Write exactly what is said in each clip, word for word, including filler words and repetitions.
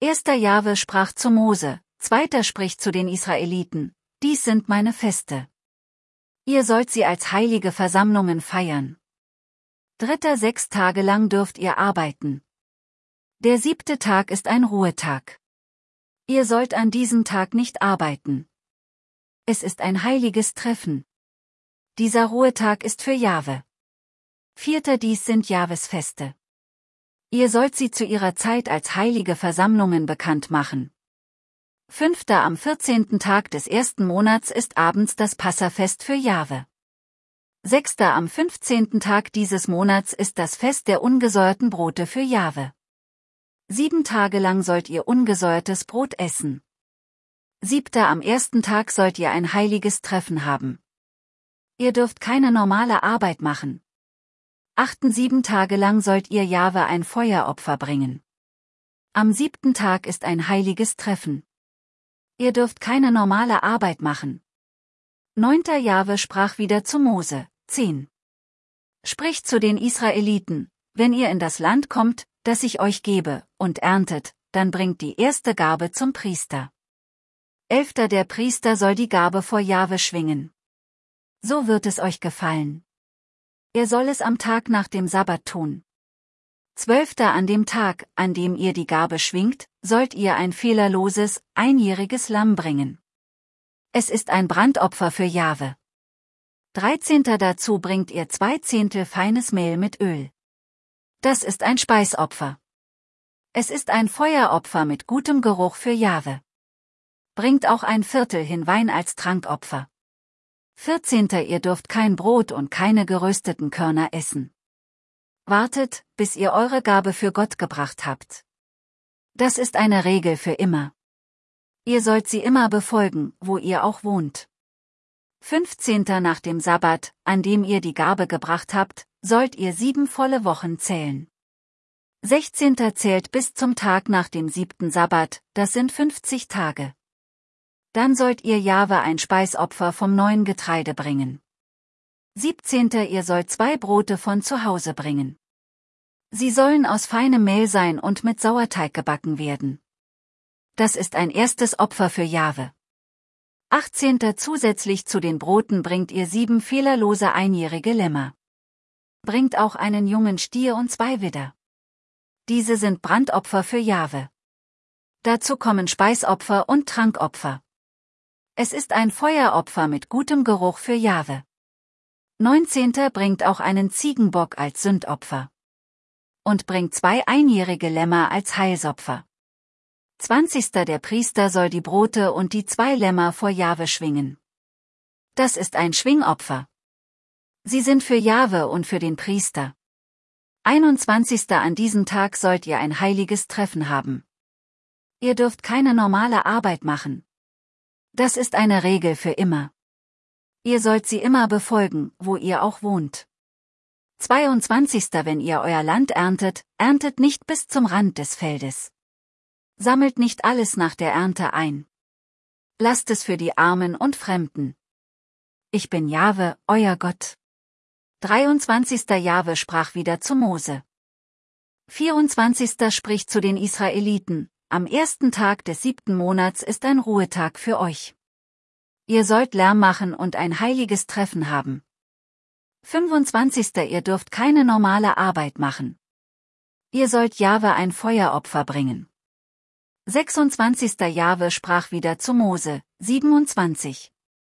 Erster Jahwe sprach zu Mose, zweiter spricht zu den Israeliten, dies sind meine Feste. Ihr sollt sie als heilige Versammlungen feiern. Dritter sechs Tage lang dürft ihr arbeiten. Der siebte Tag ist ein Ruhetag. Ihr sollt an diesem Tag nicht arbeiten. Es ist ein heiliges Treffen. Dieser Ruhetag ist für Jahwe. Vierter dies sind Jahwes Feste. Ihr sollt sie zu ihrer Zeit als heilige Versammlungen bekannt machen. Fünfter am vierzehnten Tag des ersten Monats ist abends das Passafest für Jahwe. Sechster am fünfzehnten Tag dieses Monats ist das Fest der ungesäuerten Brote für Jahwe. Sieben Tage lang sollt ihr ungesäuertes Brot essen. Siebter am ersten Tag sollt ihr ein heiliges Treffen haben. Ihr dürft keine normale Arbeit machen. Achten sieben Tage lang sollt ihr Jahwe ein Feueropfer bringen. Am siebten Tag ist ein heiliges Treffen. Ihr dürft keine normale Arbeit machen. Neunter Jahwe sprach wieder zu Mose, zehn. Spricht zu den Israeliten, wenn ihr in das Land kommt, das ich euch gebe, und erntet, dann bringt die erste Gabe zum Priester. Elfter der Priester soll die Gabe vor Jahwe schwingen. So wird es euch gefallen. Er soll es am Tag nach dem Sabbat tun. Zwölfter an dem Tag, an dem ihr die Gabe schwingt, sollt ihr ein fehlerloses, einjähriges Lamm bringen. Es ist ein Brandopfer für Jahwe. Dreizehnter dazu bringt ihr zwei Zehntel feines Mehl mit Öl. Das ist ein Speisopfer. Es ist ein Feueropfer mit gutem Geruch für Jahwe. Bringt auch ein Viertel hin Wein als Trankopfer. Vierzehnter ihr dürft kein Brot und keine gerösteten Körner essen. Wartet, bis ihr eure Gabe für Gott gebracht habt. Das ist eine Regel für immer. Ihr sollt sie immer befolgen, wo ihr auch wohnt. Fünfzehnter nach dem Sabbat, an dem ihr die Gabe gebracht habt, sollt ihr sieben volle Wochen zählen. Sechzehnter zählt bis zum Tag nach dem siebten Sabbat, das sind fünfzig Tage. Dann sollt ihr Jahwe ein Speisopfer vom neuen Getreide bringen. Siebzehnter ihr sollt zwei Brote von zu Hause bringen. Sie sollen aus feinem Mehl sein und mit Sauerteig gebacken werden. Das ist ein erstes Opfer für Jahwe. Achtzehnter zusätzlich zu den Broten bringt ihr sieben fehlerlose einjährige Lämmer. Bringt auch einen jungen Stier und zwei Widder. Diese sind Brandopfer für Jahwe. Dazu kommen Speisopfer und Trankopfer. Es ist ein Feueropfer mit gutem Geruch für Jahwe. Neunzehnter bringt auch einen Ziegenbock als Sündopfer. Und bringt zwei einjährige Lämmer als Heilsopfer. Zwanzigster der Priester soll die Brote und die zwei Lämmer vor Jahwe schwingen. Das ist ein Schwingopfer. Sie sind für Jahwe und für den Priester. Einundzwanzigster an diesem Tag sollt ihr ein heiliges Treffen haben. Ihr dürft keine normale Arbeit machen. Das ist eine Regel für immer. Ihr sollt sie immer befolgen, wo ihr auch wohnt. Zweiundzwanzigster wenn ihr euer Land erntet, erntet nicht bis zum Rand des Feldes. Sammelt nicht alles nach der Ernte ein. Lasst es für die Armen und Fremden. Ich bin Jahwe, euer Gott. dreiundzwanzigster Jahwe sprach wieder zu Mose. vierundzwanzigster spricht zu den Israeliten, am ersten Tag des siebten Monats ist ein Ruhetag für euch. Ihr sollt Lärm machen und ein heiliges Treffen haben. fünfundzwanzigster ihr dürft keine normale Arbeit machen. Ihr sollt Jahwe ein Feueropfer bringen. sechsundzwanzigster Jahwe sprach wieder zu Mose, siebenundzwanzig.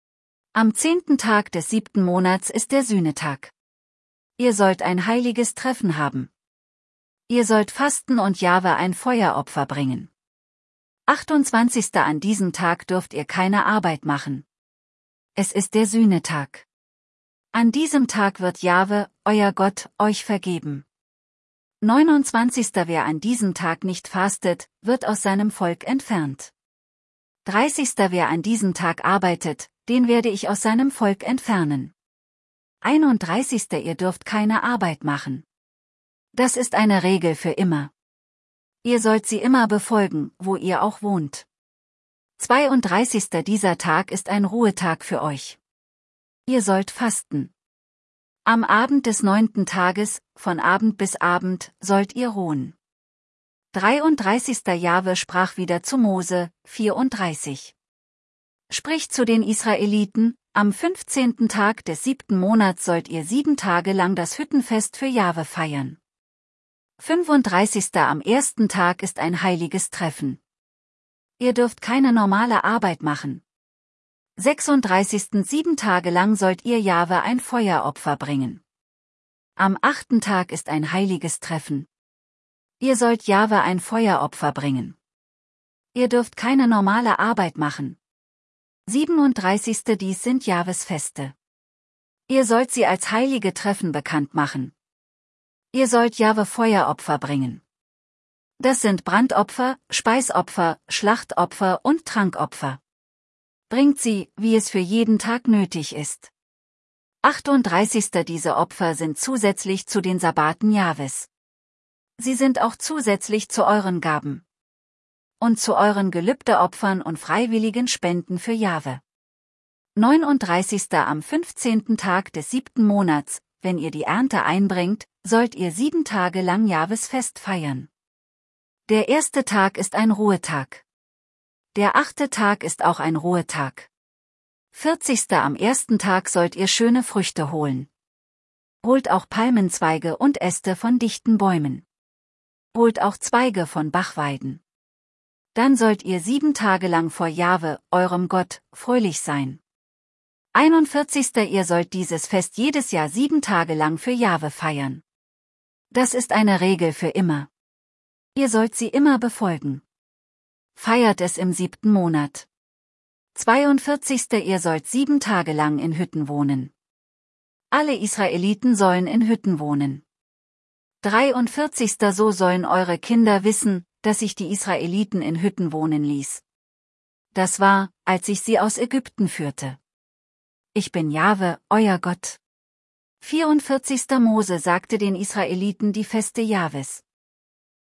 Am zehnten Tag des siebten Monats ist der Sühnetag. Ihr sollt ein heiliges Treffen haben. Ihr sollt fasten und Jahwe ein Feueropfer bringen. achtundzwanzigster an diesem Tag dürft ihr keine Arbeit machen. Es ist der Sühnetag. An diesem Tag wird Jahwe, euer Gott, euch vergeben. neunundzwanzigster wer an diesem Tag nicht fastet, wird aus seinem Volk entfernt. dreißigster wer an diesem Tag arbeitet, den werde ich aus seinem Volk entfernen. einunddreißigster ihr dürft keine Arbeit machen. Das ist eine Regel für immer. Ihr sollt sie immer befolgen, wo ihr auch wohnt. zweiunddreißigster dieser Tag ist ein Ruhetag für euch. Ihr sollt fasten. Am Abend des neunten Tages, von Abend bis Abend, sollt ihr ruhen. dreiunddreißigster Jahwe sprach wieder zu Mose, vierunddreißig. Sprich zu den Israeliten, am fünfzehnten Tag des siebten Monats sollt ihr sieben Tage lang das Hüttenfest für Jahwe feiern. fünfunddreißigster am ersten Tag ist ein heiliges Treffen. Ihr dürft keine normale Arbeit machen. sechsunddreißigsten sieben Tage lang sollt ihr Jahwe ein Feueropfer bringen. Am achten Tag ist ein heiliges Treffen. Ihr sollt Jahwe ein Feueropfer bringen. Ihr dürft keine normale Arbeit machen. siebenunddreißigster Dies sind Jahwes Feste. Ihr sollt sie als heilige Treffen bekannt machen. Ihr sollt Jahwe Feueropfer bringen. Das sind Brandopfer, Speisopfer, Schlachtopfer und Trankopfer. Bringt sie, wie es für jeden Tag nötig ist. achtunddreißigster Diese Opfer sind zusätzlich zu den Sabbaten Jahwes. Sie sind auch zusätzlich zu euren Gaben und zu euren Gelübdeopfern und freiwilligen Spenden für Jahwe. neununddreißigster Am fünfzehnten Tag des siebten Monats, wenn ihr die Ernte einbringt, sollt ihr sieben Tage lang Jahwes Fest feiern. Der erste Tag ist ein Ruhetag. Der achte Tag ist auch ein Ruhetag. vierzigster Am ersten Tag sollt ihr schöne Früchte holen. Holt auch Palmenzweige und Äste von dichten Bäumen. Holt auch Zweige von Bachweiden. Dann sollt ihr sieben Tage lang vor Jahwe, eurem Gott, fröhlich sein. einundvierzigster Ihr sollt dieses Fest jedes Jahr sieben Tage lang für Jahwe feiern. Das ist eine Regel für immer. Ihr sollt sie immer befolgen. Feiert es im siebten Monat. zweiundvierzigster Ihr sollt sieben Tage lang in Hütten wohnen. Alle Israeliten sollen in Hütten wohnen. dreiundvierzigster So sollen eure Kinder wissen, dass ich die Israeliten in Hütten wohnen ließ. Das war, als ich sie aus Ägypten führte. Ich bin Jahwe, euer Gott. vierundvierzigster Mose sagte den Israeliten die Feste Jahwes.